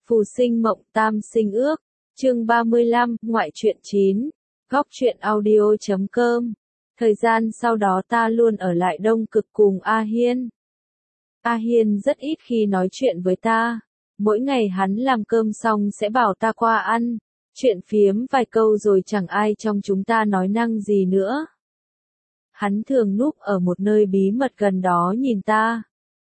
Phù sinh mộng tam sinh ước, chương 35, ngoại truyện 9, góc truyện audio.com. Thời gian sau đó ta luôn ở lại Đông Cực cùng A Hiên. A Hiên rất ít khi nói chuyện với ta, mỗi ngày hắn làm cơm xong sẽ bảo ta qua ăn, chuyện phiếm vài câu rồi chẳng ai trong chúng ta nói năng gì nữa. Hắn thường núp ở một nơi bí mật gần đó nhìn ta.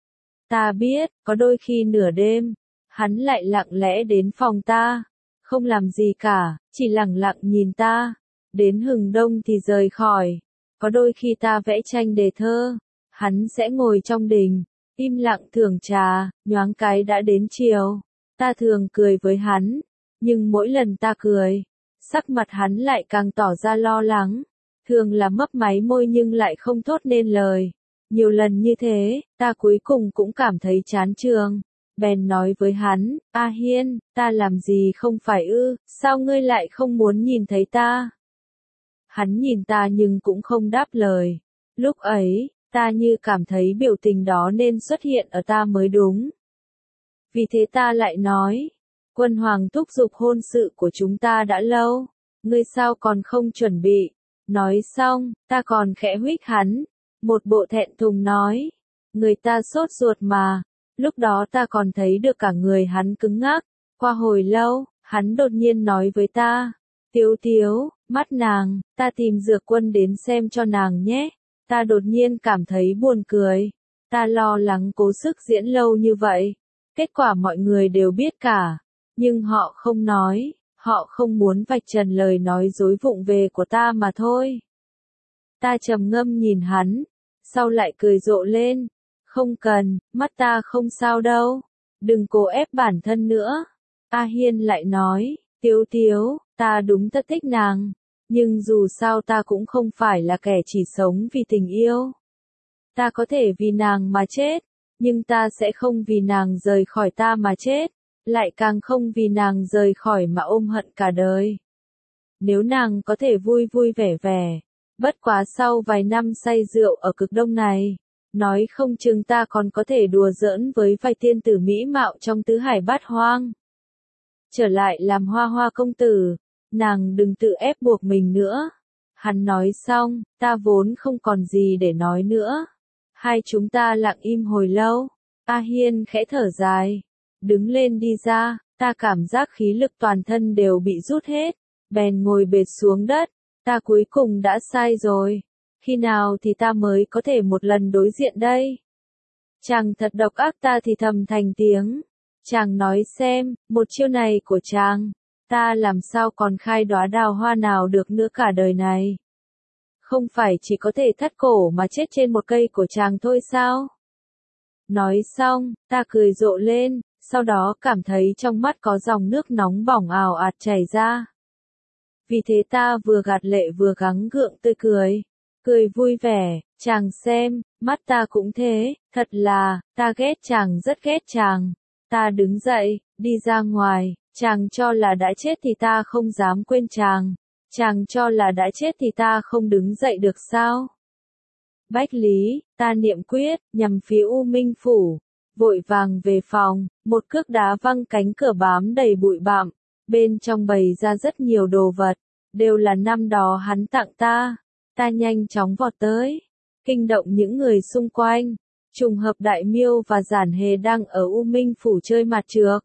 Ta biết, có đôi khi nửa đêm, hắn lại lặng lẽ đến phòng ta, không làm gì cả, chỉ lặng lặng nhìn ta, đến hừng đông thì rời khỏi. Có đôi khi ta vẽ tranh đề thơ, hắn sẽ ngồi trong đình, im lặng thưởng trà, nhoáng cái đã đến chiều. Ta thường cười với hắn, nhưng mỗi lần ta cười, sắc mặt hắn lại càng tỏ ra lo lắng, thường là mấp máy môi nhưng lại không thốt nên lời. Nhiều lần như thế, ta cuối cùng cũng cảm thấy chán chường, bèn nói với hắn, A Hiên, ta làm gì không phải ư, sao ngươi lại không muốn nhìn thấy ta? Hắn nhìn ta nhưng cũng không đáp lời. Lúc ấy, ta như cảm thấy biểu tình đó nên xuất hiện ở ta mới đúng. Vì thế ta lại nói, Quân Hoàng thúc giục hôn sự của chúng ta đã lâu, ngươi sao còn không chuẩn bị? Nói xong, ta còn khẽ huých hắn, một bộ thẹn thùng nói, người ta sốt ruột mà. Lúc đó ta còn thấy được cả người hắn cứng ngắc. Qua hồi lâu, hắn đột nhiên nói với ta, Tiếu Tiếu, mắt nàng, ta tìm Dược Quân đến xem cho nàng nhé. Ta đột nhiên cảm thấy buồn cười. Ta lo lắng cố sức diễn lâu như vậy. Kết quả mọi người đều biết cả. Nhưng họ không nói, họ không muốn vạch trần lời nói dối vụng về của ta mà thôi. Ta trầm ngâm nhìn hắn, sau lại cười rộ lên. Không cần, mắt ta không sao đâu. Đừng cố ép bản thân nữa. A Hiên lại nói, Tiếu Tiếu, ta đúng thật thích nàng. Nhưng dù sao ta cũng không phải là kẻ chỉ sống vì tình yêu. Ta có thể vì nàng mà chết, nhưng ta sẽ không vì nàng rời khỏi ta mà chết, lại càng không vì nàng rời khỏi mà ôm hận cả đời. Nếu nàng có thể vui vui vẻ vẻ, bất quá sau vài năm say rượu ở cực đông này, nói không chừng ta còn có thể đùa giỡn với vài tiên tử mỹ mạo trong tứ hải bát hoang. Trở lại làm hoa hoa công tử, nàng đừng tự ép buộc mình nữa. Hắn nói xong, ta vốn không còn gì để nói nữa. Hai chúng ta lặng im hồi lâu. A Hiên khẽ thở dài, đứng lên đi ra, ta cảm giác khí lực toàn thân đều bị rút hết, bèn ngồi bệt xuống đất. Ta cuối cùng đã sai rồi. Khi nào thì ta mới có thể một lần đối diện đây? Chàng thật độc ác, ta thì thầm thành tiếng. Chàng nói xem, một chiêu này của chàng, ta làm sao còn khai đóa đào hoa nào được nữa cả đời này? Không phải chỉ có thể thắt cổ mà chết trên một cây của chàng thôi sao? Nói xong, ta cười rộ lên, sau đó cảm thấy trong mắt có dòng nước nóng bỏng ào ạt chảy ra. Vì thế ta vừa gạt lệ vừa gắng gượng tươi cười. Cười vui vẻ, chàng xem, mắt ta cũng thế, thật là, ta ghét chàng, rất ghét chàng. Ta đứng dậy, đi ra ngoài, chàng cho là đã chết thì ta không dám quên chàng. Chàng cho là đã chết thì ta không đứng dậy được sao? Bách Lý, ta niệm quyết, nhằm phía U Minh Phủ, vội vàng về phòng, một cước đá văng cánh cửa bám đầy bụi bặm, bên trong bày ra rất nhiều đồ vật, đều là năm đó hắn tặng ta. Ta nhanh chóng vọt tới, kinh động những người xung quanh. Trùng hợp Đại Miêu và Giản Hề đang ở U Minh Phủ chơi mặt trược.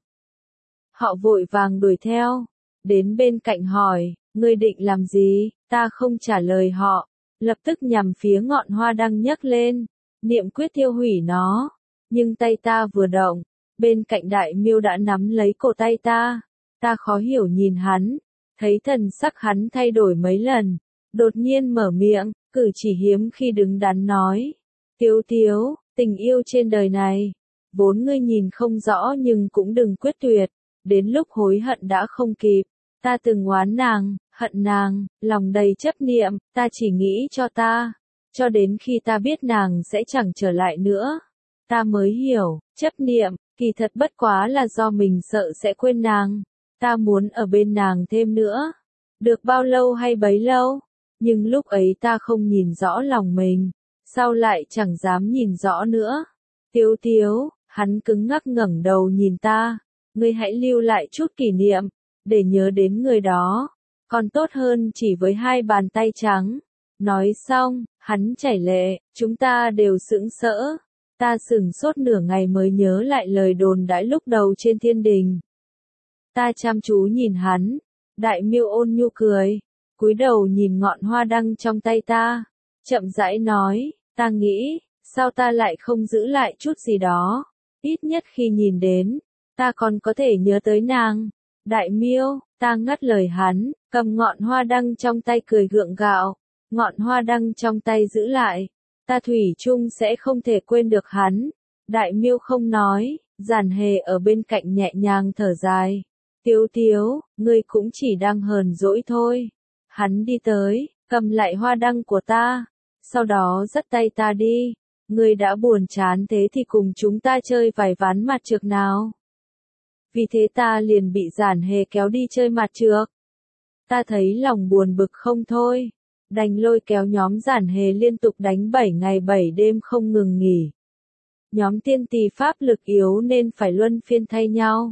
Họ vội vàng đuổi theo, đến bên cạnh hỏi, ngươi định làm gì? Ta không trả lời họ, lập tức nhằm phía ngọn hoa đang nhấc lên, niệm quyết tiêu hủy nó. Nhưng tay ta vừa động, bên cạnh Đại Miêu đã nắm lấy cổ tay ta. Ta khó hiểu nhìn hắn, thấy thần sắc hắn thay đổi mấy lần, đột nhiên mở miệng, cử chỉ hiếm khi đứng đắn nói, Tiếu Tiếu, tình yêu trên đời này, vốn ngươi nhìn không rõ nhưng cũng đừng quyết tuyệt, đến lúc hối hận đã không kịp. Ta từng oán nàng, hận nàng, lòng đầy chấp niệm, ta chỉ nghĩ cho ta, cho đến khi ta biết nàng sẽ chẳng trở lại nữa. Ta mới hiểu, chấp niệm, kỳ thật bất quá là do mình sợ sẽ quên nàng. Ta muốn ở bên nàng thêm nữa, được bao lâu hay bấy lâu, nhưng lúc ấy ta không nhìn rõ lòng mình, sau lại chẳng dám nhìn rõ nữa. Tiếu Tiếu, hắn cứng ngắc ngẩng đầu nhìn ta, ngươi hãy lưu lại chút kỷ niệm, để nhớ đến người đó, còn tốt hơn chỉ với 2 bàn tay trắng. Nói xong, hắn chảy lệ, chúng ta đều sững sỡ. Ta sửng sốt nửa ngày mới nhớ lại lời đồn đãi lúc đầu trên thiên đình. Ta chăm chú nhìn hắn, Đại Miêu ôn nhu cười, cúi đầu nhìn ngọn hoa đăng trong tay ta, chậm rãi nói, ta nghĩ, sao ta lại không giữ lại chút gì đó, ít nhất khi nhìn đến, ta còn có thể nhớ tới nàng. Đại Miêu, ta ngắt lời hắn, cầm ngọn hoa đăng trong tay cười gượng gạo, ngọn hoa đăng trong tay giữ lại, ta thủy chung sẽ không thể quên được hắn. Đại Miêu không nói, Giản Hề ở bên cạnh nhẹ nhàng thở dài. Tiếu Tiếu, ngươi cũng chỉ đang hờn dỗi thôi. Hắn đi tới, cầm lại hoa đăng của ta, sau đó dắt tay ta đi. Ngươi đã buồn chán thế thì cùng chúng ta chơi vài ván mặt trược nào. Vì thế ta liền bị Giản Hề kéo đi chơi mặt trược. Ta thấy lòng buồn bực không thôi, đành lôi kéo nhóm Giản Hề liên tục đánh 7 ngày 7 đêm không ngừng nghỉ. Nhóm tiên tỳ pháp lực yếu nên phải luân phiên thay nhau.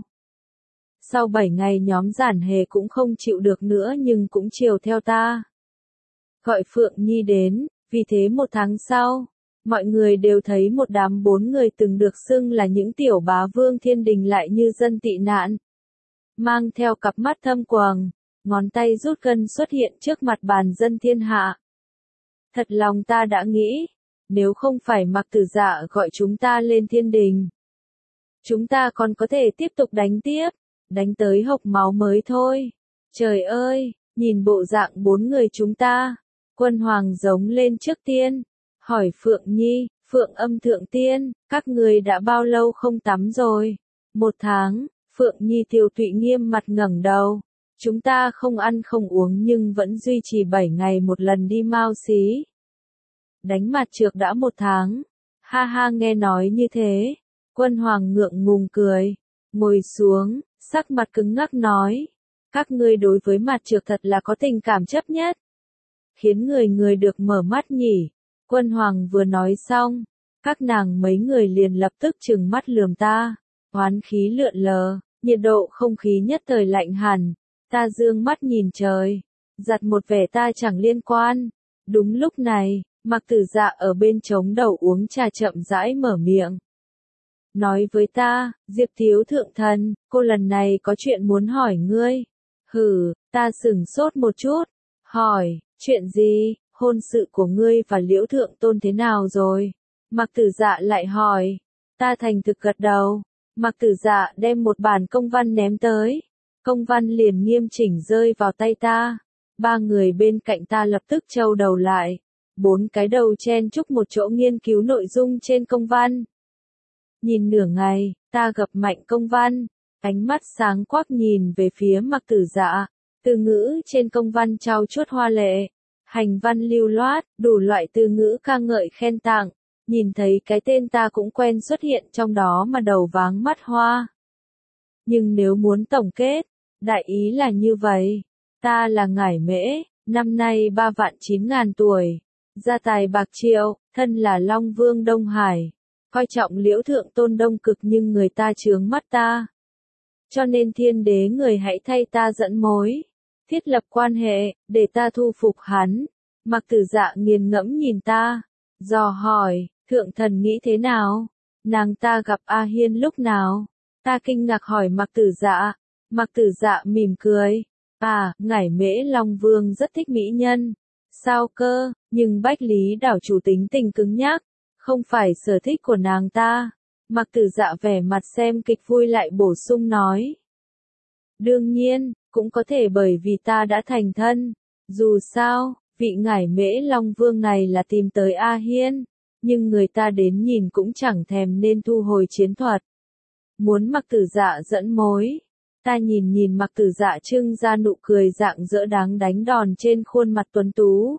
Sau 7 ngày nhóm Giản Hề cũng không chịu được nữa nhưng cũng chiều theo ta. Gọi Phượng Nhi đến, vì thế 1 tháng sau, mọi người đều thấy một đám 4 người từng được xưng là những tiểu bá vương thiên đình lại như dân tị nạn. Mang theo cặp mắt thâm quầng, ngón tay rút gân xuất hiện trước mặt bàn dân thiên hạ. Thật lòng ta đã nghĩ, nếu không phải Mặc Tử Dạ gọi chúng ta lên thiên đình, chúng ta còn có thể tiếp tục đánh tiếp, đánh tới hộc máu mới thôi. Trời ơi, nhìn bộ dạng 4 người chúng ta. Quân Hoàng giống lên trước tiên, hỏi Phượng Nhi, Phượng Âm Thượng Tiên, các người đã bao lâu không tắm rồi? 1 tháng, Phượng Nhi Tiều tụy nghiêm mặt ngẩng đầu. Chúng ta không ăn không uống nhưng vẫn duy trì 7 ngày một lần đi Mao Xí. Đánh mặt trược đã 1 tháng. Ha ha, nghe nói như thế. Quân Hoàng ngượng ngùng cười, ngồi xuống, sắc mặt cứng ngắc nói. Các ngươi đối với mặt trược thật là có tình cảm chấp nhất. Khiến người được mở mắt nhỉ. Quân Hoàng vừa nói xong, các nàng mấy người liền lập tức trừng mắt lườm ta. Oán khí lượn lờ, nhiệt độ không khí nhất thời lạnh hẳn. Ta dương mắt nhìn trời, giặt một vẻ ta chẳng liên quan. Đúng lúc này, Mặc Tử Dạ ở bên trống đầu uống trà chậm rãi mở miệng. Nói với ta, Diệp Thiếu Thượng Thần, cô lần này có chuyện muốn hỏi ngươi. Hừ, ta sửng sốt một chút. Hỏi, chuyện gì, hôn sự của ngươi và Liễu Thượng Tôn thế nào rồi? Mặc Tử Dạ lại hỏi. Ta thành thực gật đầu. Mặc Tử Dạ đem một bản công văn ném tới. Công văn liền nghiêm chỉnh rơi vào tay ta. 3 người bên cạnh ta lập tức trâu đầu lại. 4 cái đầu chen chúc một chỗ nghiên cứu nội dung trên công văn. Nhìn nửa ngày, ta gập mạnh công văn, ánh mắt sáng quắc nhìn về phía Mặc Tử Dạ. Từ ngữ trên công văn trau chuốt hoa lệ, hành văn lưu loát, đủ loại từ ngữ ca ngợi khen tặng. Nhìn thấy cái tên ta cũng quen xuất hiện trong đó mà đầu váng mắt hoa. Nhưng nếu muốn tổng kết, đại ý là như vậy. Ta là Ngải Mễ, năm nay 3.900.000 tuổi, gia tài bạc triệu, thân là Long Vương Đông Hải, coi trọng Liễu Thượng Tôn Đông Cực nhưng người ta chướng mắt ta. Cho nên thiên đế người hãy thay ta dẫn mối, thiết lập quan hệ, để ta thu phục hắn. Mặc Tử Dạ nghiền ngẫm nhìn ta, dò hỏi, Thượng Thần nghĩ thế nào? Nàng ta gặp A Hiên lúc nào? Ta kinh ngạc hỏi Mặc Tử Dạ. Mặc Tử Dạ mỉm cười. À, Ngải Mễ Long Vương rất thích mỹ nhân. Sao cơ, nhưng Bách Lý đảo chủ tính tình cứng nhắc, không phải sở thích của nàng ta. Mặc Tử Dạ vẻ mặt xem kịch vui lại bổ sung nói. Đương nhiên, cũng có thể bởi vì ta đã thành thân. Dù sao, vị Ngải Mễ Long Vương này là tìm tới A Hiên, nhưng người ta đến nhìn cũng chẳng thèm nên thu hồi chiến thuật. Muốn Mặc Tử Dạ dẫn mối. Ta nhìn Mặc Tử Dạ trưng ra nụ cười rạng rỡ đáng đánh đòn trên khuôn mặt tuấn tú.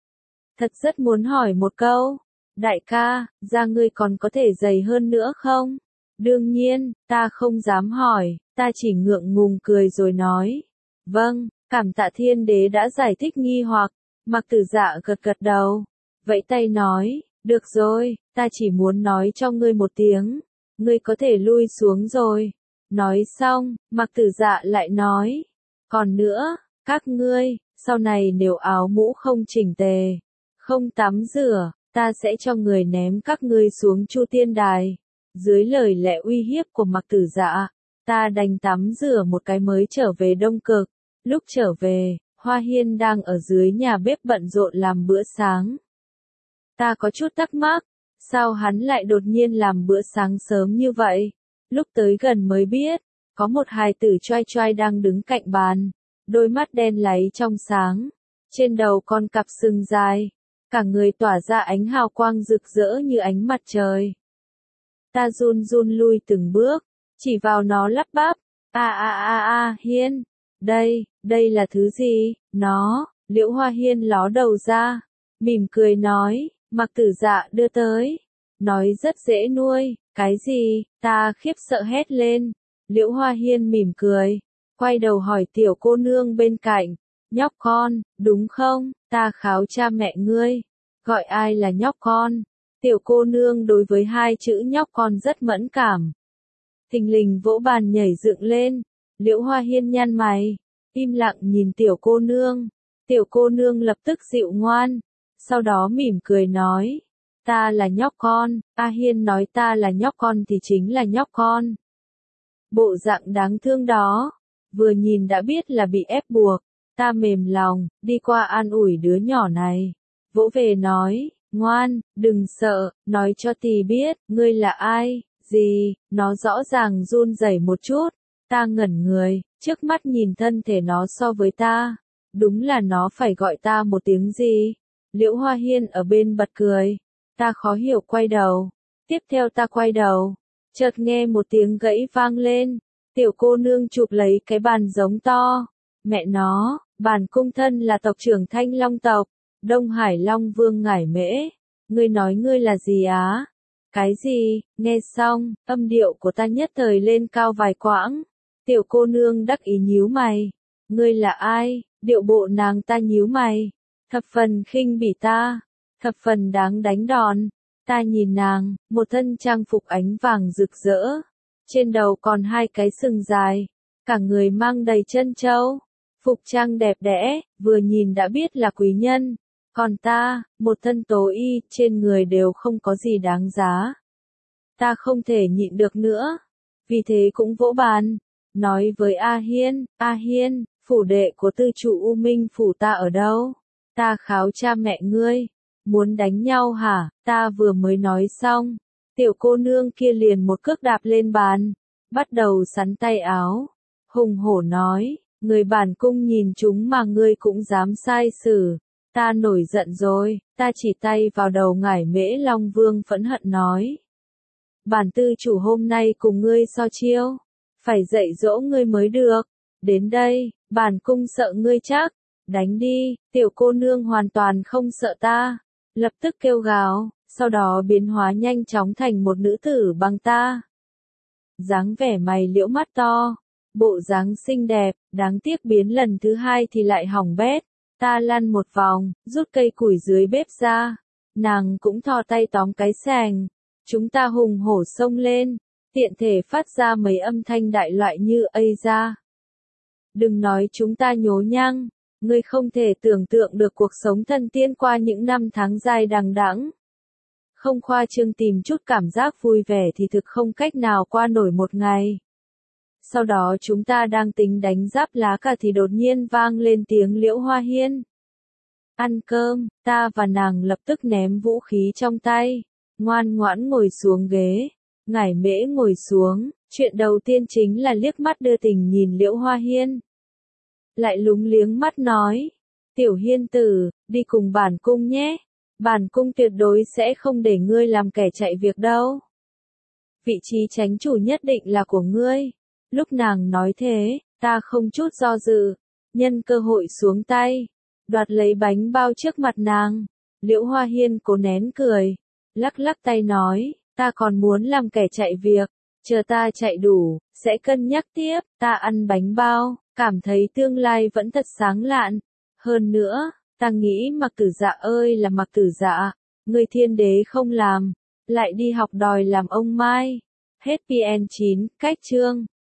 Thật rất muốn hỏi một câu. Đại ca, da ngươi còn có thể dày hơn nữa không? Đương nhiên, ta không dám hỏi, ta chỉ ngượng ngùng cười rồi nói. Vâng, cảm tạ thiên đế đã giải thích nghi hoặc. Mặc Tử Dạ gật đầu. Vẫy tay nói, được rồi, ta chỉ muốn nói cho ngươi một tiếng. Ngươi có thể lui xuống rồi. Nói xong, Mạc Tử Dạ lại nói, còn nữa, các ngươi, sau này nếu áo mũ không chỉnh tề, không tắm rửa, ta sẽ cho người ném các ngươi xuống Chu Tiên Đài. Dưới lời lẽ uy hiếp của Mạc Tử Dạ, ta đành tắm rửa một cái mới trở về Đông Cực. Lúc trở về, Hoa Hiên đang ở dưới nhà bếp bận rộn làm bữa sáng. Ta có chút thắc mắc, sao hắn lại đột nhiên làm bữa sáng sớm như vậy? Lúc tới gần mới biết, có một hài tử choai choai đang đứng cạnh bàn, đôi mắt đen láy trong sáng, trên đầu con cặp sừng dài, cả người tỏa ra ánh hào quang rực rỡ như ánh mặt trời. Ta run run lui từng bước, chỉ vào nó lắp bắp, Hiên, đây là thứ gì? Nó, Liễu Hoa Hiên ló đầu ra, mỉm cười nói, Mạc Tử Dạ đưa tới, nói rất dễ nuôi. Cái gì? Ta khiếp sợ hét lên. Liễu Hoa Hiên mỉm cười, quay đầu hỏi tiểu cô nương bên cạnh, nhóc con, đúng không? Ta kháo cha mẹ ngươi, gọi ai là nhóc con? Tiểu cô nương đối với hai chữ nhóc con rất mẫn cảm. Thình lình vỗ bàn nhảy dựng lên. Liễu Hoa Hiên nhăn mày, im lặng nhìn tiểu cô nương. Tiểu cô nương lập tức dịu ngoan, sau đó mỉm cười nói, ta là nhóc con. A Hiên nói ta là nhóc con thì chính là nhóc con. Bộ dạng đáng thương đó, vừa nhìn đã biết là bị ép buộc. Ta mềm lòng, đi qua an ủi đứa nhỏ này, vỗ về nói, ngoan, đừng sợ, nói cho tì biết, ngươi là ai, gì? Nó rõ ràng run rẩy một chút. Ta ngẩn người, trước mắt nhìn thân thể nó so với ta, đúng là nó phải gọi ta một tiếng gì? Liễu Hoa Hiên ở bên bật cười. Ta khó hiểu quay đầu. Tiếp theo ta quay đầu, chợt nghe một tiếng gãy vang lên. Tiểu cô nương chụp lấy cái bàn giống to. Mẹ nó, Bản cung thân là tộc trưởng Thanh Long tộc, Đông Hải Long Vương Ngải Mễ. Ngươi nói ngươi là gì á? Cái gì? Nghe xong, âm điệu của ta nhất thời lên cao vài quãng. Tiểu cô nương đắc ý nhíu mày. Ngươi là ai? Điệu bộ nàng ta nhíu mày, thập phần khinh bỉ ta, thập phần đáng đánh đòn. Ta nhìn nàng, một thân trang phục ánh vàng rực rỡ, trên đầu còn hai cái sừng dài, cả người mang đầy trân châu, phục trang đẹp đẽ, vừa nhìn đã biết là quý nhân. Còn ta, một thân tố y, trên người đều không có gì đáng giá. Ta không thể nhịn được nữa, vì thế cũng vỗ bàn, nói với A Hiên, phủ đệ của tư trụ U Minh phủ ta ở đâu? Ta kháo cha mẹ ngươi, muốn đánh nhau hả? Ta vừa mới nói xong, tiểu cô nương kia liền một cước đạp lên bàn, bắt đầu sắn tay áo, hùng hổ nói, người bản cung nhìn chúng mà ngươi cũng dám sai xử. Ta nổi giận rồi, ta chỉ tay vào đầu Ngải Mễ Long Vương phẫn hận nói. Bản tư chủ hôm nay cùng ngươi so chiêu, phải dạy dỗ ngươi mới được. Đến đây, bản cung sợ ngươi chắc, đánh đi. Tiểu cô nương hoàn toàn không sợ ta, lập tức kêu gào, sau đó biến hóa nhanh chóng thành một nữ tử bằng ta. Dáng vẻ mày liễu mắt to, bộ dáng xinh đẹp, đáng tiếc biến lần thứ hai thì lại hỏng bét. Ta lăn một vòng, rút cây củi dưới bếp ra, nàng cũng thò tay tóm cái xẻng. Chúng ta hùng hổ xông lên, tiện thể phát ra mấy âm thanh đại loại như ây ra. Đừng nói chúng ta nhố nhăng, ngươi không thể tưởng tượng được cuộc sống thần tiên qua những năm tháng dài đằng đẵng. Không khoa trương tìm chút cảm giác vui vẻ thì thực không cách nào qua nổi một ngày. Sau đó chúng ta đang tính đánh giáp lá cà thì đột nhiên vang lên tiếng Liễu Hoa Hiên. Ăn cơm, ta và nàng lập tức ném vũ khí trong tay, ngoan ngoãn ngồi xuống ghế. Ngải Mễ ngồi xuống, chuyện đầu tiên chính là liếc mắt đưa tình nhìn Liễu Hoa Hiên. Lại lúng liếng mắt nói, tiểu hiên tử, đi cùng bản cung nhé, bản cung tuyệt đối sẽ không để ngươi làm kẻ chạy việc đâu. Vị trí chánh chủ nhất định là của ngươi. Lúc nàng nói thế, ta không chút do dự, nhân cơ hội xuống tay, đoạt lấy bánh bao trước mặt nàng. Liễu Hoa Hiên cố nén cười, lắc lắc tay nói, ta còn muốn làm kẻ chạy việc, chờ ta chạy đủ, sẽ cân nhắc tiếp. Ta ăn bánh bao, cảm thấy tương lai vẫn thật sáng lạn. Hơn nữa, ta nghĩ Mạc Tử Dạ ơi là Mạc Tử Dạ, người thiên đế không làm, lại đi học đòi làm ông Mai. Hết PN9, cách chương.